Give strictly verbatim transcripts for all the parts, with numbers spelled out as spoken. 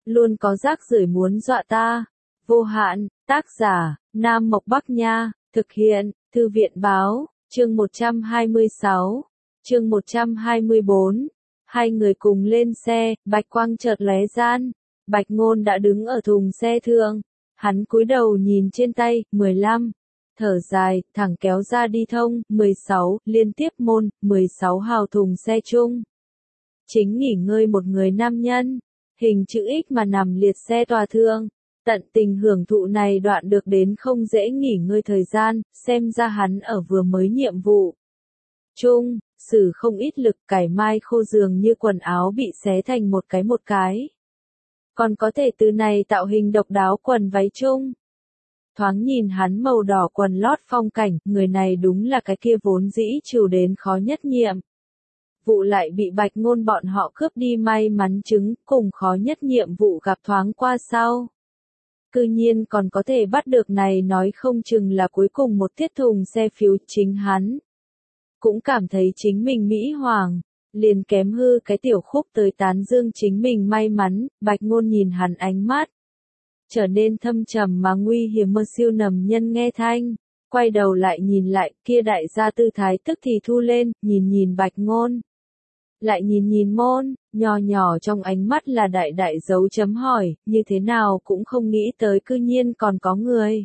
luôn có rác rưởi muốn dọa ta. Vô hạn, tác giả, Nam Mộc Bắc Nha, thực hiện, Thư viện Báo, chương một trăm hai mươi sáu, chương một trăm hai mươi bốn. Hai người cùng lên xe, bạch quang chợt lóe gian. Bạch Ngôn đã đứng ở thùng xe thượng. Hắn cúi đầu nhìn trên tay, mười lăm. Thở dài, thẳng kéo ra đi thông, mười sáu, liên tiếp môn, mười sáu hào thùng xe chung. Chính nghỉ ngơi một người nam nhân, hình chữ X mà nằm liệt xe tòa thượng. Tận tình hưởng thụ này đoạn được đến không dễ nghỉ ngơi thời gian, xem ra hắn ở vừa mới nhiệm vụ chung, sử không ít lực cải mai khô dường như quần áo bị xé thành một cái một cái. Còn có thể từ này tạo hình độc đáo quần váy chung. Thoáng nhìn hắn màu đỏ quần lót phong cảnh, người này đúng là cái kia vốn dĩ trừ đến khó nhất nhiệm. Vụ lại bị Bạch Ngôn bọn họ cướp đi may mắn chứng, cùng khó nhất nhiệm vụ gặp thoáng qua sau. Cư nhiên còn có thể bắt được này nói không chừng là cuối cùng một tiết thùng xe phiếu chính hắn. Cũng cảm thấy chính mình mỹ hoàng, liền kém hư cái tiểu khúc tới tán dương chính mình may mắn. Bạch Ngôn nhìn hắn ánh mắt trở nên thâm trầm mà nguy hiểm mơ siêu nầm nhân nghe thanh, quay đầu lại nhìn lại, kia đại gia tư thái tức thì thu lên, nhìn nhìn Bạch Ngôn. Lại nhìn nhìn môn, nhỏ nhỏ trong ánh mắt là đại đại dấu chấm hỏi, như thế nào cũng không nghĩ tới cư nhiên còn có người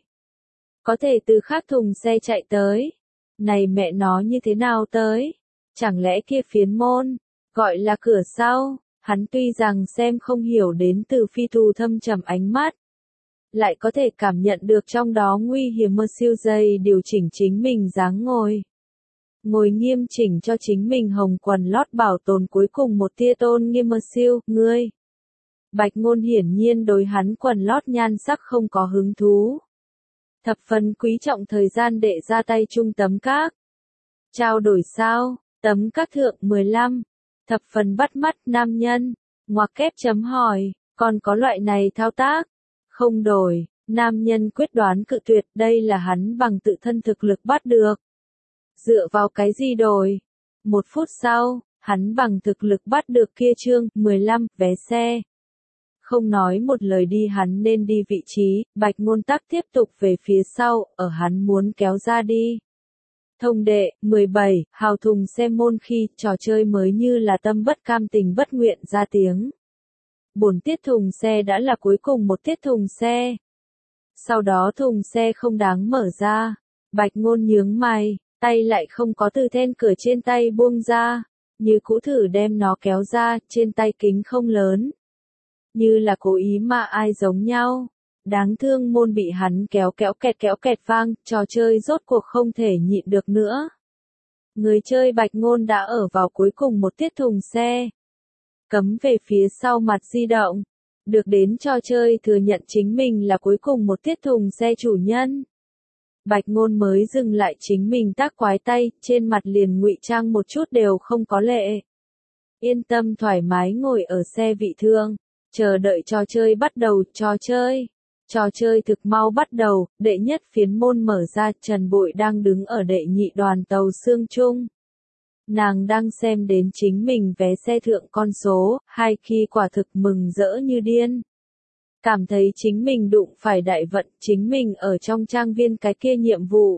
có thể từ khác thùng xe chạy tới. Này mẹ nó như thế nào tới? Chẳng lẽ kia phiến môn, gọi là cửa sau? Hắn tuy rằng xem không hiểu đến từ phi thù thâm trầm ánh mắt, lại có thể cảm nhận được trong đó nguy hiểm mơ siêu dày điều chỉnh chính mình dáng ngồi. Ngồi nghiêm chỉnh cho chính mình hồng quần lót bảo tồn cuối cùng một tia tôn nghiêm mơ siêu, ngươi. Bạch Ngôn hiển nhiên đối hắn quần lót nhan sắc không có hứng thú. Thập phần quý trọng thời gian để ra tay chung tấm các. Trao đổi sao, tấm các thượng mười lăm. Thập phần bắt mắt nam nhân, ngoặc kép chấm hỏi, còn có loại này thao tác? Không đổi, nam nhân quyết đoán cự tuyệt, đây là hắn bằng tự thân thực lực bắt được. Dựa vào cái gì đổi? Một phút sau, hắn bằng thực lực bắt được kia chương mười lăm vé xe. Không nói một lời đi hắn nên đi vị trí, Bạch Ngôn tắc tiếp tục về phía sau, ở hắn muốn kéo ra đi. Thông đệ, mười bảy, hào thùng xe môn khi trò chơi mới như là tâm bất cam tình bất nguyện ra tiếng. Bổn tiết thùng xe đã là cuối cùng một tiết thùng xe. Sau đó thùng xe không đáng mở ra. Bạch Ngôn nhướng mày, tay lại không có từ then cửa trên tay buông ra. Như cũ thử đem nó kéo ra, trên tay kính không lớn. Như là cố ý mà ai giống nhau. Đáng thương môn bị hắn kéo kéo kẹt kéo kẹt vang, trò chơi rốt cuộc không thể nhịn được nữa. Người chơi Bạch Ngôn đã ở vào cuối cùng một tiết thùng xe. Cấm về phía sau mặt di động. Được đến trò chơi thừa nhận chính mình là cuối cùng một tiết thùng xe chủ nhân. Bạch Ngôn mới dừng lại chính mình tác quái tay, trên mặt liền ngụy trang một chút đều không có lệ. Yên tâm thoải mái ngồi ở xe vị thượng, chờ đợi trò chơi bắt đầu, trò chơi. Trò chơi thực mau bắt đầu, đệ nhất phiến môn mở ra, Trần Bội đang đứng ở đệ nhị đoàn tàu xương chung. Nàng đang xem đến chính mình vé xe thượng con số, hai khi quả thực mừng rỡ như điên. Cảm thấy chính mình đụng phải đại vận, chính mình ở trong trang viên cái kia nhiệm vụ.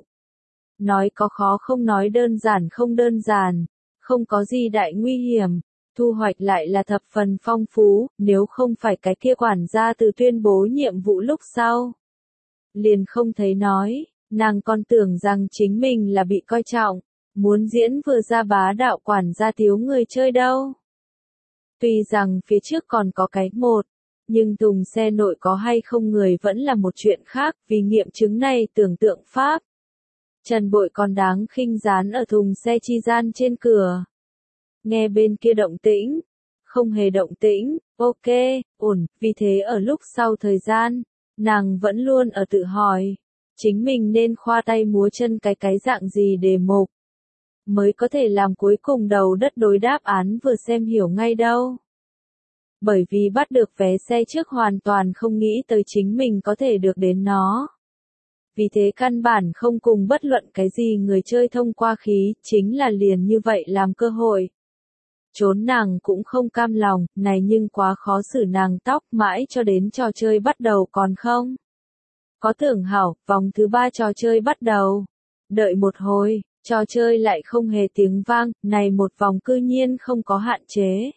Nói có khó không nói đơn giản không đơn giản, không có gì đại nguy hiểm, thu hoạch lại là thập phần phong phú, nếu không phải cái kia quản gia từ tuyên bố nhiệm vụ lúc sau. Liền không thấy nói, nàng còn tưởng rằng chính mình là bị coi trọng, muốn diễn vừa ra bá đạo quản gia thiếu người chơi đâu. Tuy rằng phía trước còn có cái một, nhưng thùng xe nội có hay không người vẫn là một chuyện khác, vì nghiệm chứng này tưởng tượng pháp. Trần Bội còn đáng khinh dán ở thùng xe chi gian trên cửa. Nghe bên kia động tĩnh, không hề động tĩnh, ok, ổn, vì thế ở lúc sau thời gian, nàng vẫn luôn ở tự hỏi, chính mình nên khoa tay múa chân cái cái dạng gì đề mục, mới có thể làm cuối cùng đầu đất đối đáp án vừa xem hiểu ngay đâu. Bởi vì bắt được vé xe trước hoàn toàn không nghĩ tới chính mình có thể được đến nó. Vì thế căn bản không cùng bất luận cái gì người chơi thông qua khí, chính là liền như vậy làm cơ hội. trốn nàng cũng không cam lòng, này nhưng quá khó xử nàng tóc, mãi cho đến trò chơi bắt đầu còn không. Có tưởng hảo, vòng thứ ba trò chơi bắt đầu. Đợi một hồi, trò chơi lại không hề tiếng vang, này một vòng cư nhiên không có hạn chế.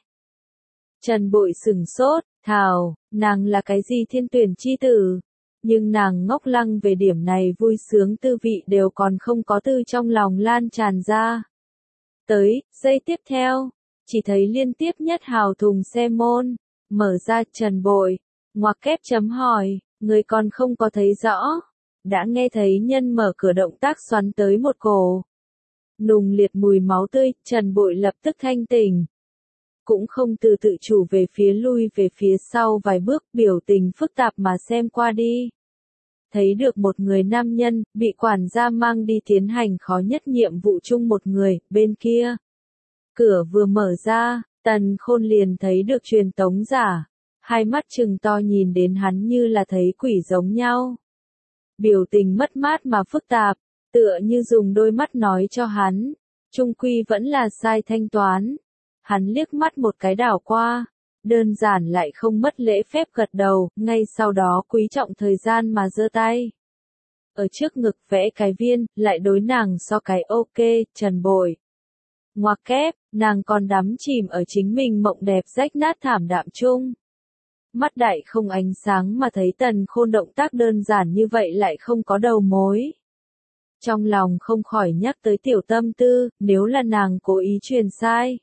Trần Bội sửng sốt, thào, nàng là cái gì thiên tuyển chi tử? Nhưng nàng ngốc lăng về điểm này vui sướng tư vị đều còn không có từ trong lòng lan tràn ra. Tới, giây tiếp theo, chỉ thấy liên tiếp nhất hào thùng xe môn, mở ra Trần Bội, ngoặc kép chấm hỏi, người còn không có thấy rõ, đã nghe thấy nhân mở cửa động tác xoắn tới một cổ. Nùng liệt mùi máu tươi, Trần Bội lập tức thanh tỉnh. Cũng không từ tự chủ về phía lui về phía sau vài bước, biểu tình phức tạp mà xem qua đi. Thấy được một người nam nhân, bị quản gia mang đi tiến hành khó nhất nhiệm vụ chung một người, bên kia. Cửa vừa mở ra, Tần Khôn liền thấy được truyền tống giả. Hai mắt trừng to nhìn đến hắn như là thấy quỷ giống nhau. Biểu tình mất mát mà phức tạp, tựa như dùng đôi mắt nói cho hắn. Trung quy vẫn là sai thanh toán. Hắn liếc mắt một cái đảo qua. Đơn giản lại không mất lễ phép gật đầu, ngay sau đó quý trọng thời gian mà giơ tay. Ở trước ngực vẽ cái viên, lại đối nàng so cái ok, Trần Bội. Ngoặc kép, nàng còn đắm chìm ở chính mình mộng đẹp rách nát thảm đạm chung. Mắt đại không ánh sáng mà thấy Tần Khôn động tác đơn giản như vậy lại không có đầu mối. Trong lòng không khỏi nhắc tới tiểu tâm tư, nếu là nàng cố ý truyền sai.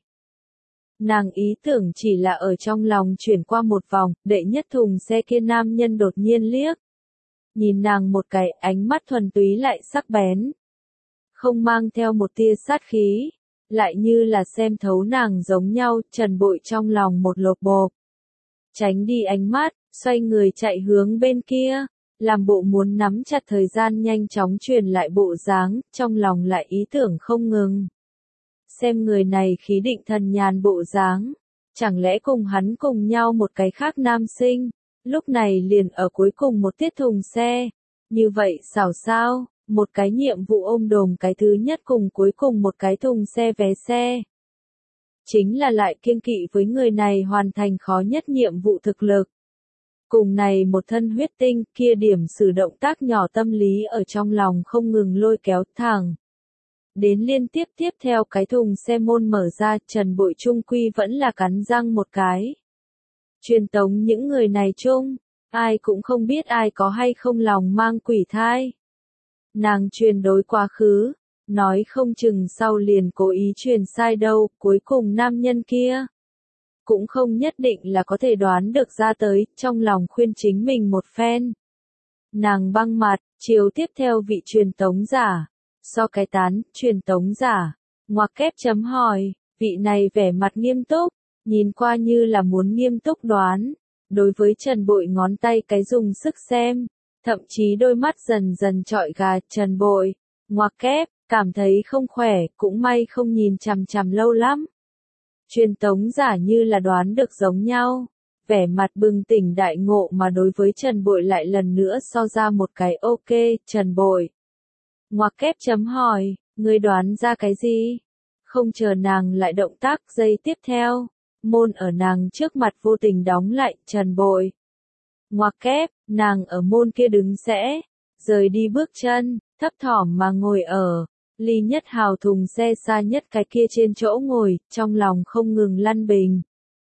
Nàng ý tưởng chỉ là ở trong lòng chuyển qua một vòng, đệ nhất thùng xe kia nam nhân đột nhiên liếc. Nhìn nàng một cái, ánh mắt thuần túy lại sắc bén. Không mang theo một tia sát khí, lại như là xem thấu nàng giống nhau, Trần Bội trong lòng một lột bộp. Tránh đi ánh mắt, xoay người chạy hướng bên kia, làm bộ muốn nắm chặt thời gian nhanh chóng truyền lại bộ dáng, trong lòng lại ý tưởng không ngừng. Xem người này khí định thần nhàn bộ dáng, chẳng lẽ cùng hắn cùng nhau một cái khác nam sinh, lúc này liền ở cuối cùng một tiết thùng xe, như vậy xảo sao, một cái nhiệm vụ ôm đồm cái thứ nhất cùng cuối cùng một cái thùng xe vé xe. Chính là lại kiêng kỵ với người này hoàn thành khó nhất nhiệm vụ thực lực. Cùng này một thân huyết tinh, kia điểm sử động tác nhỏ tâm lý ở trong lòng không ngừng lôi kéo thẳng. Đến liên tiếp tiếp theo cái thùng xe môn mở ra, Trần Bội trung quy vẫn là cắn răng một cái. Truyền tống những người này chung, ai cũng không biết ai có hay không lòng mang quỷ thai. Nàng truyền đối quá khứ, nói không chừng sau liền cố ý truyền sai đâu, cuối cùng nam nhân kia. Cũng không nhất định là có thể đoán được ra tới, trong lòng khuyên chính mình một phen. Nàng băng mặt, chiều tiếp theo vị truyền tống giả. So cái tán, truyền tống giả, ngoặc kép chấm hỏi, vị này vẻ mặt nghiêm túc, nhìn qua như là muốn nghiêm túc đoán, đối với Trần Bội ngón tay cái dùng sức xem, thậm chí đôi mắt dần dần trọi gà, Trần Bội, ngoặc kép, cảm thấy không khỏe, cũng may không nhìn chằm chằm lâu lắm. Truyền tống giả như là đoán được giống nhau, vẻ mặt bừng tỉnh đại ngộ mà đối với Trần Bội lại lần nữa so ra một cái ok, Trần Bội. Ngoặc kép chấm hỏi, ngươi đoán ra cái gì? Không chờ nàng lại động tác giây tiếp theo, môn ở nàng trước mặt vô tình đóng lại, Trần Bội. Ngoặc kép, nàng ở môn kia đứng sẽ, rời đi bước chân, thấp thỏm mà ngồi ở, ly nhất hào thùng xe xa nhất cái kia trên chỗ ngồi, trong lòng không ngừng lăn bình.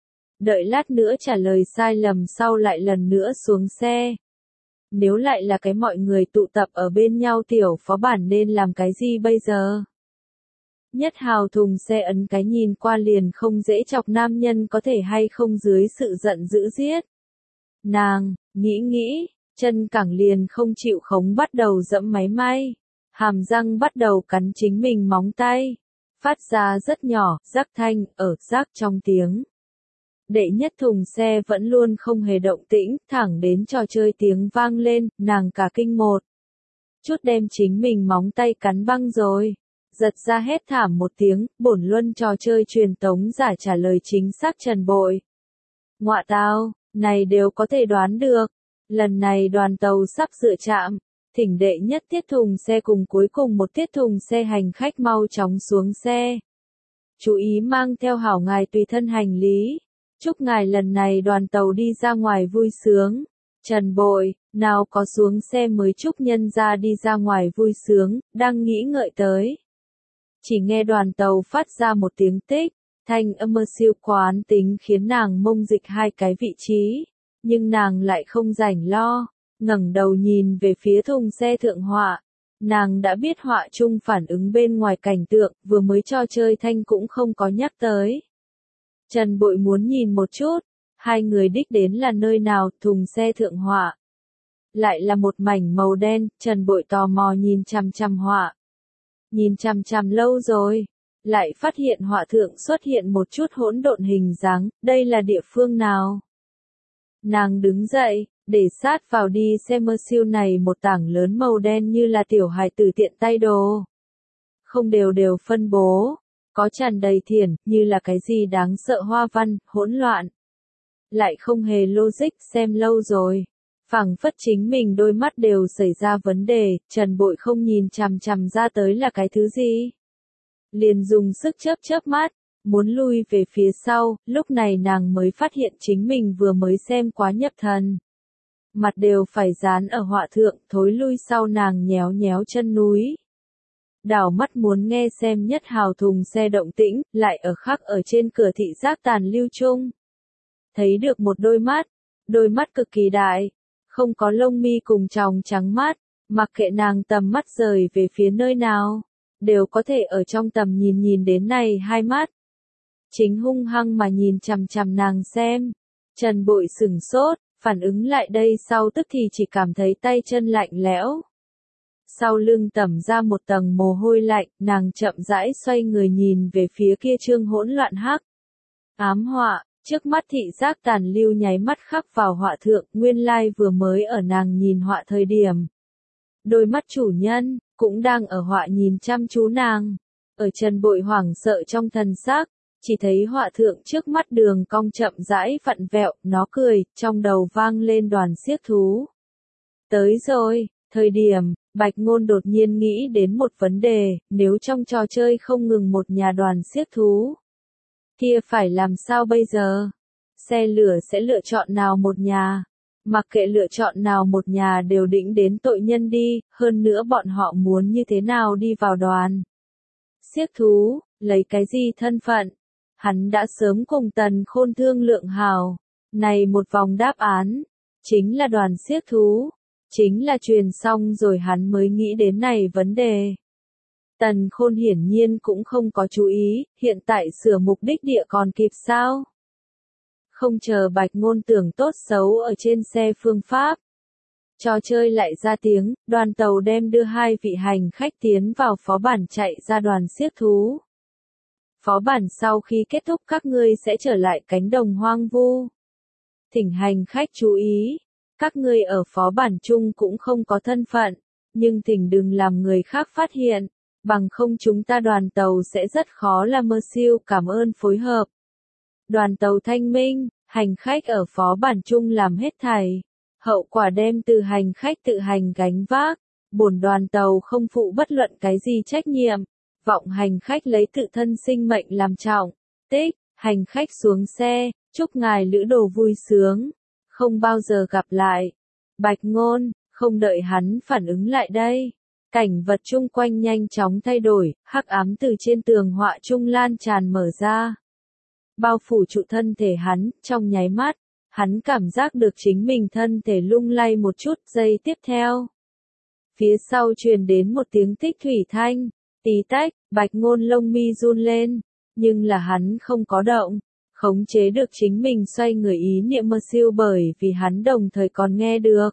Đợi lát nữa trả lời sai lầm sau lại lần nữa xuống xe. Nếu lại là cái mọi người tụ tập ở bên nhau tiểu phó bản nên làm cái gì bây giờ? Nhất hào thùng xe ấn cái nhìn qua liền không dễ chọc nam nhân có thể hay không dưới sự giận dữ giết. Nàng, nghĩ nghĩ, chân cẳng liền không chịu khống bắt đầu dẫm máy may. Hàm răng bắt đầu cắn chính mình móng tay. Phát ra rất nhỏ, rắc thanh, ở rác trong tiếng. Đệ nhất thùng xe vẫn luôn không hề động tĩnh, thẳng đến trò chơi tiếng vang lên, nàng cả kinh một chút đem chính mình móng tay cắn băng rồi. Giật ra hét thảm một tiếng, bổn luân trò chơi truyền tống giả trả lời chính xác Trần Bội. Ngọa tao, này đều có thể đoán được. Lần này đoàn tàu sắp sửa chạm, thỉnh đệ nhất tiết thùng xe cùng cuối cùng một tiết thùng xe hành khách mau chóng xuống xe. chú ý mang theo hảo ngài tùy thân hành lý. Chúc ngài lần này đoàn tàu đi ra ngoài vui sướng. Trần Bội, nào có xuống xe mới chúc nhân ra đi ra ngoài vui sướng, đang nghĩ ngợi tới. Chỉ nghe đoàn tàu phát ra một tiếng tích, thanh âm siêu quán tính khiến nàng mông dịch hai cái vị trí, nhưng nàng lại không rảnh lo, ngẩng đầu nhìn về phía thùng xe thượng họa. Nàng đã biết họa chung phản ứng bên ngoài cảnh tượng, vừa mới cho chơi thanh cũng không có nhắc tới. Trần Bội muốn nhìn một chút, hai người đích đến là nơi nào, thùng xe thượng họa. Lại là một mảnh màu đen, Trần Bội tò mò nhìn chằm chằm họa. Nhìn chằm chằm lâu rồi, lại phát hiện họa thượng xuất hiện một chút hỗn độn hình dáng, đây là địa phương nào? Nàng đứng dậy, để sát vào đi xem mơ siêu này một tảng lớn màu đen như là tiểu hài tử tiện tay đồ. Không đều đều phân bố, có tràn đầy thiển, như là cái gì đáng sợ hoa văn, hỗn loạn. Lại không hề logic, xem lâu rồi. Phảng phất chính mình đôi mắt đều xảy ra vấn đề, Trần Bội không nhìn chằm chằm ra tới là cái thứ gì. Liền dùng sức chớp chớp mắt, muốn lui về phía sau, lúc này nàng mới phát hiện chính mình vừa mới xem quá nhập thần. Mặt đều phải dán ở họa thượng, thối lui sau nàng nhéo nhéo chân núi. Đảo mắt muốn nghe xem nhất hào thùng xe động tĩnh, lại ở khắc ở trên cửa thị giác tàn lưu chung. Thấy được một đôi mắt, đôi mắt cực kỳ đại, không có lông mi cùng tròng trắng mắt, mặc kệ nàng tầm mắt rời về phía nơi nào, đều có thể ở trong tầm nhìn nhìn đến này hai mắt. Chính hung hăng mà nhìn chằm chằm nàng xem, Trần Bội sửng sốt, phản ứng lại đây sau tức thì chỉ cảm thấy tay chân lạnh lẽo. Sau lưng tẩm ra một tầng mồ hôi lạnh, nàng chậm rãi xoay người nhìn về phía kia trương hỗn loạn hắc. Ám họa, trước mắt thị giác tàn lưu nháy mắt khắc vào họa thượng, nguyên lai vừa mới ở nàng nhìn họa thời điểm. Đôi mắt chủ nhân, cũng đang ở họa nhìn chăm chú nàng. Ở Trần Bội hoảng sợ trong thần sắc, chỉ thấy họa thượng trước mắt đường cong chậm rãi vặn vẹo, nó cười, trong đầu vang lên đoàn xiếc thú. Tới rồi, thời điểm, Bạch Ngôn đột nhiên nghĩ đến một vấn đề, nếu trong trò chơi không ngừng một nhà đoàn xiếc thú, kia phải làm sao bây giờ? Xe lửa sẽ lựa chọn nào một nhà? Mặc kệ lựa chọn nào một nhà đều định đến tội nhân đi, hơn nữa bọn họ muốn như thế nào đi vào đoàn. Xiếc thú, lấy cái gì thân phận? Hắn đã sớm cùng Tần Khôn thương lượng hào. Này một vòng đáp án, chính là đoàn xiếc thú. Chính là truyền xong rồi hắn mới nghĩ đến này vấn đề. Tần Khôn hiển nhiên cũng không có chú ý, hiện tại sửa mục đích địa còn kịp sao? Không chờ Bạch Ngôn tưởng tốt xấu ở trên xe phương pháp. Trò chơi lại ra tiếng, đoàn tàu đem đưa hai vị hành khách tiến vào phó bản chạy ra đoàn xiếc thú. Phó bản sau khi kết thúc các ngươi sẽ trở lại cánh đồng hoang vu. Thỉnh hành khách chú ý, các ngươi ở phó bản chung cũng không có thân phận, nhưng thỉnh đừng làm người khác phát hiện, bằng không chúng ta đoàn tàu sẽ rất khó là mơ siêu, cảm ơn phối hợp. Đoàn tàu thanh minh, hành khách ở phó bản chung làm hết thảy, hậu quả đem từ hành khách tự hành gánh vác, bổn đoàn tàu không phụ bất luận cái gì trách nhiệm, vọng hành khách lấy tự thân sinh mệnh làm trọng. Tích, hành khách xuống xe, chúc ngài lữ đồ vui sướng, không bao giờ gặp lại. Bạch Ngôn, không đợi hắn phản ứng lại đây. Cảnh vật chung quanh nhanh chóng thay đổi, hắc ám từ trên tường họa chung lan tràn mở ra. Bao phủ trụ thân thể hắn, trong nháy mắt, hắn cảm giác được chính mình thân thể lung lay một chút, giây tiếp theo. Phía sau truyền đến một tiếng tích thủy thanh, tí tách, Bạch Ngôn lông mi run lên, nhưng là hắn không có động, khống chế được chính mình xoay người ý niệm mơ siêu bởi vì hắn đồng thời còn nghe được.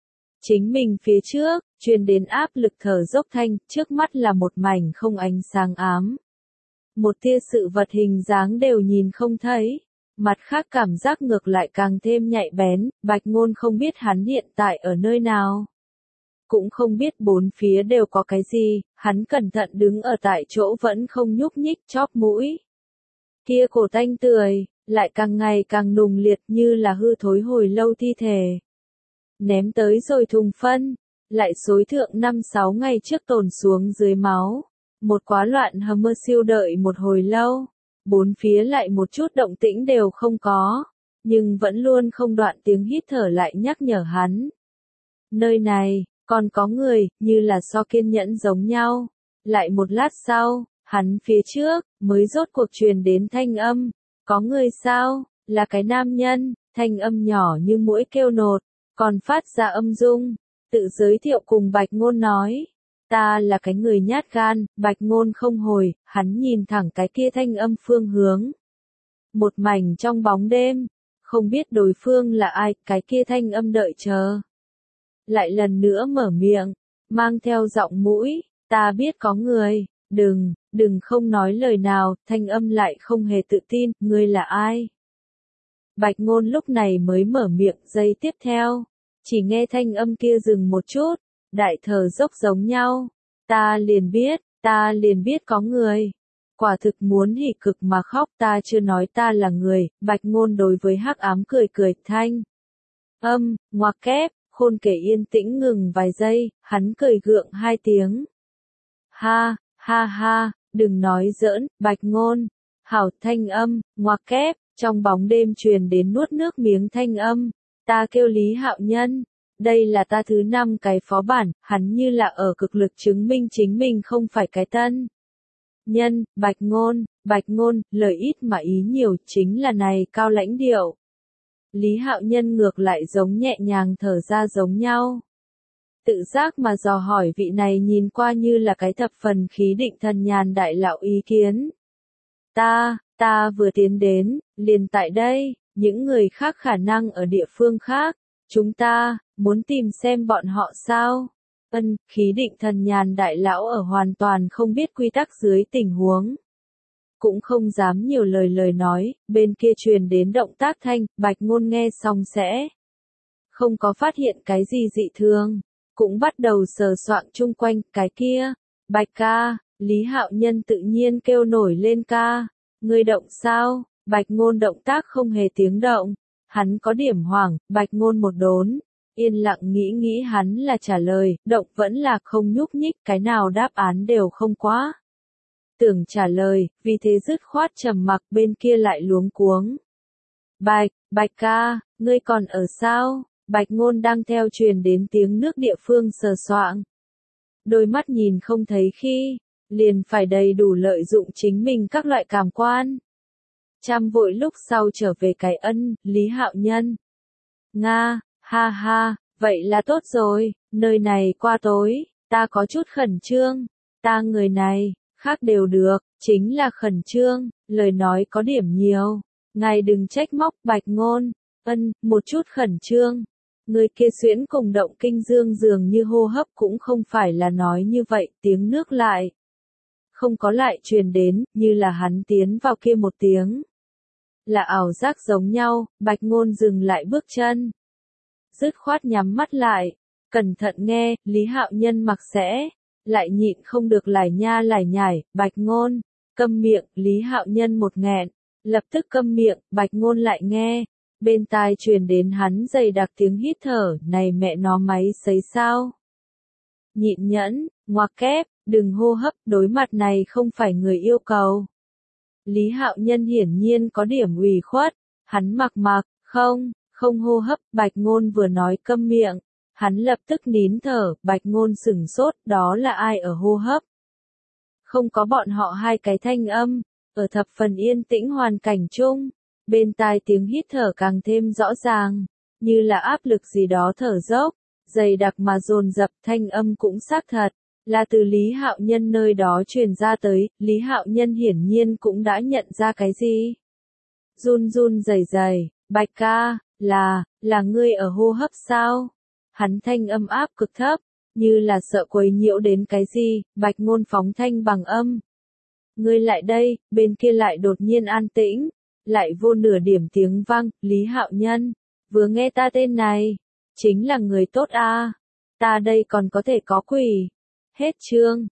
Chính mình phía trước, truyền đến áp lực thở dốc thanh, trước mắt là một mảnh không ánh sáng ám. Một tia sự vật hình dáng đều nhìn không thấy, mặt khác cảm giác ngược lại càng thêm nhạy bén, Bạch Ngôn không biết hắn hiện tại ở nơi nào. Cũng không biết bốn phía đều có cái gì, hắn cẩn thận đứng ở tại chỗ vẫn không nhúc nhích chóp mũi. Kia cổ tanh tươi, lại càng ngày càng nùng liệt như là hư thối hồi lâu thi thể. Ném tới rồi thùng phân, lại xối thượng năm sáu ngày trước tồn xuống dưới máu. Một quá loạn hầm mơ siêu đợi một hồi lâu, bốn phía lại một chút động tĩnh đều không có, nhưng vẫn luôn không đoạn tiếng hít thở lại nhắc nhở hắn. Nơi này, còn có người, như là so kiên nhẫn giống nhau. Lại một lát sau, hắn phía trước, mới rốt cuộc truyền đến thanh âm. Có người sao? Là cái nam nhân, thanh âm nhỏ như muỗi kêu nột, còn phát ra âm dung. Tự giới thiệu cùng Bạch Ngôn nói. Ta là cái người nhát gan, Bạch Ngôn không hồi, hắn nhìn thẳng cái kia thanh âm phương hướng. Một mảnh trong bóng đêm, không biết đối phương là ai, cái kia thanh âm đợi chờ. Lại lần nữa mở miệng, mang theo giọng mũi, ta biết có người, đừng, đừng không nói lời nào, thanh âm lại không hề tự tin, ngươi là ai? Bạch Ngôn lúc này mới mở miệng, giây tiếp theo, chỉ nghe thanh âm kia dừng một chút, đại thở dốc giống nhau, ta liền biết, ta liền biết có người. Quả thực muốn hỉ cực mà khóc, ta chưa nói ta là người, Bạch Ngôn đối với hắc ám cười cười, thanh âm, ngoặc kép, khôn kể yên tĩnh ngừng vài giây, hắn cười gượng hai tiếng. Ha, ha ha, đừng nói giỡn, Bạch Ngôn. Hảo thanh âm, ngoặc kép, trong bóng đêm truyền đến nuốt nước miếng thanh âm. Ta kêu Lý Hạo Nhân. Đây là ta thứ năm cái phó bản, hắn như là ở cực lực chứng minh chính mình không phải cái tân. Nhân, Bạch Ngôn, Bạch Ngôn, lời ít mà ý nhiều, chính là này cao lãnh điệu. Lý Hạo Nhân ngược lại giống nhẹ nhàng thở ra giống nhau. Tự giác mà dò hỏi vị này nhìn qua như là cái thập phần khí định thần nhàn đại lão ý kiến. Ta, ta vừa tiến đến, liền tại đây, những người khác khả năng ở địa phương khác, chúng ta, muốn tìm xem bọn họ sao? Ân, khí định thần nhàn đại lão ở hoàn toàn không biết quy tắc dưới tình huống. Cũng không dám nhiều lời lời nói, bên kia truyền đến động tác thanh, Bạch Ngôn nghe xong sẽ không có phát hiện cái gì dị thường, cũng bắt đầu sờ soạng chung quanh, cái kia, Bạch ca, Lý Hạo Nhân tự nhiên kêu nổi lên ca, ngươi động sao? Bạch Ngôn động tác không hề tiếng động, hắn có điểm hoảng, Bạch Ngôn một đốn, yên lặng nghĩ nghĩ hắn là trả lời, động vẫn là không nhúc nhích, cái nào đáp án đều không quá. Tưởng trả lời, vì thế dứt khoát trầm mặc, bên kia lại luống cuống. Bạch, Bạch ca, ngươi còn ở sao? Bạch Ngôn đang theo truyền đến tiếng nước địa phương sờ soạng. Đôi mắt nhìn không thấy khi, liền phải đầy đủ lợi dụng chính mình các loại cảm quan. Trăm vội lúc sau trở về cái ân, Lý Hạo Nhân. Nga, ha ha, vậy là tốt rồi, nơi này qua tối, ta có chút khẩn trương, ta người này, khác đều được, chính là khẩn trương, lời nói có điểm nhiều, ngài đừng trách móc Bạch Ngôn, ân, một chút khẩn trương. Người kia xuyễn cùng động kinh dương dường như hô hấp cũng không phải là nói như vậy, tiếng nước lại. Không có lại truyền đến, như là hắn tiến vào kia một tiếng. Là ảo giác giống nhau, Bạch Ngôn dừng lại bước chân. Dứt khoát nhắm mắt lại, cẩn thận nghe, Lý Hạo Nhân mặc sẽ, lại nhịn không được lải nha lải nhải, Bạch Ngôn, câm miệng, Lý Hạo Nhân một nghẹn, lập tức câm miệng, Bạch Ngôn lại nghe. Bên tai truyền đến hắn dày đặc tiếng hít thở, này mẹ nó máy sấy sao? Nhịn nhẫn, ngoặc kép, đừng hô hấp, đối mặt này không phải người yêu cầu. Lý Hạo Nhân hiển nhiên có điểm ủy khuất, hắn mặc mặc, không, không hô hấp, Bạch Ngôn vừa nói câm miệng, hắn lập tức nín thở, Bạch Ngôn sửng sốt, đó là ai ở hô hấp? Không có bọn họ hai cái thanh âm, ở thập phần yên tĩnh hoàn cảnh chung. Bên tai tiếng hít thở càng thêm rõ ràng, như là áp lực gì đó thở dốc, dày đặc mà dồn dập, thanh âm cũng xác thật, là từ Lý Hạo Nhân nơi đó truyền ra tới, Lý Hạo Nhân hiển nhiên cũng đã nhận ra cái gì. Run run rẩy rẩy, Bạch ca, là, là ngươi ở hô hấp sao? Hắn thanh âm áp cực thấp, như là sợ quấy nhiễu đến cái gì, Bạch Ngôn phóng thanh bằng âm. Ngươi lại đây, bên kia lại đột nhiên an tĩnh. Lại vô nửa điểm tiếng vang, Lý Hạo Nhân, vừa nghe ta tên này, chính là người tốt a, ta đây còn có thể có quỷ. Hết chương.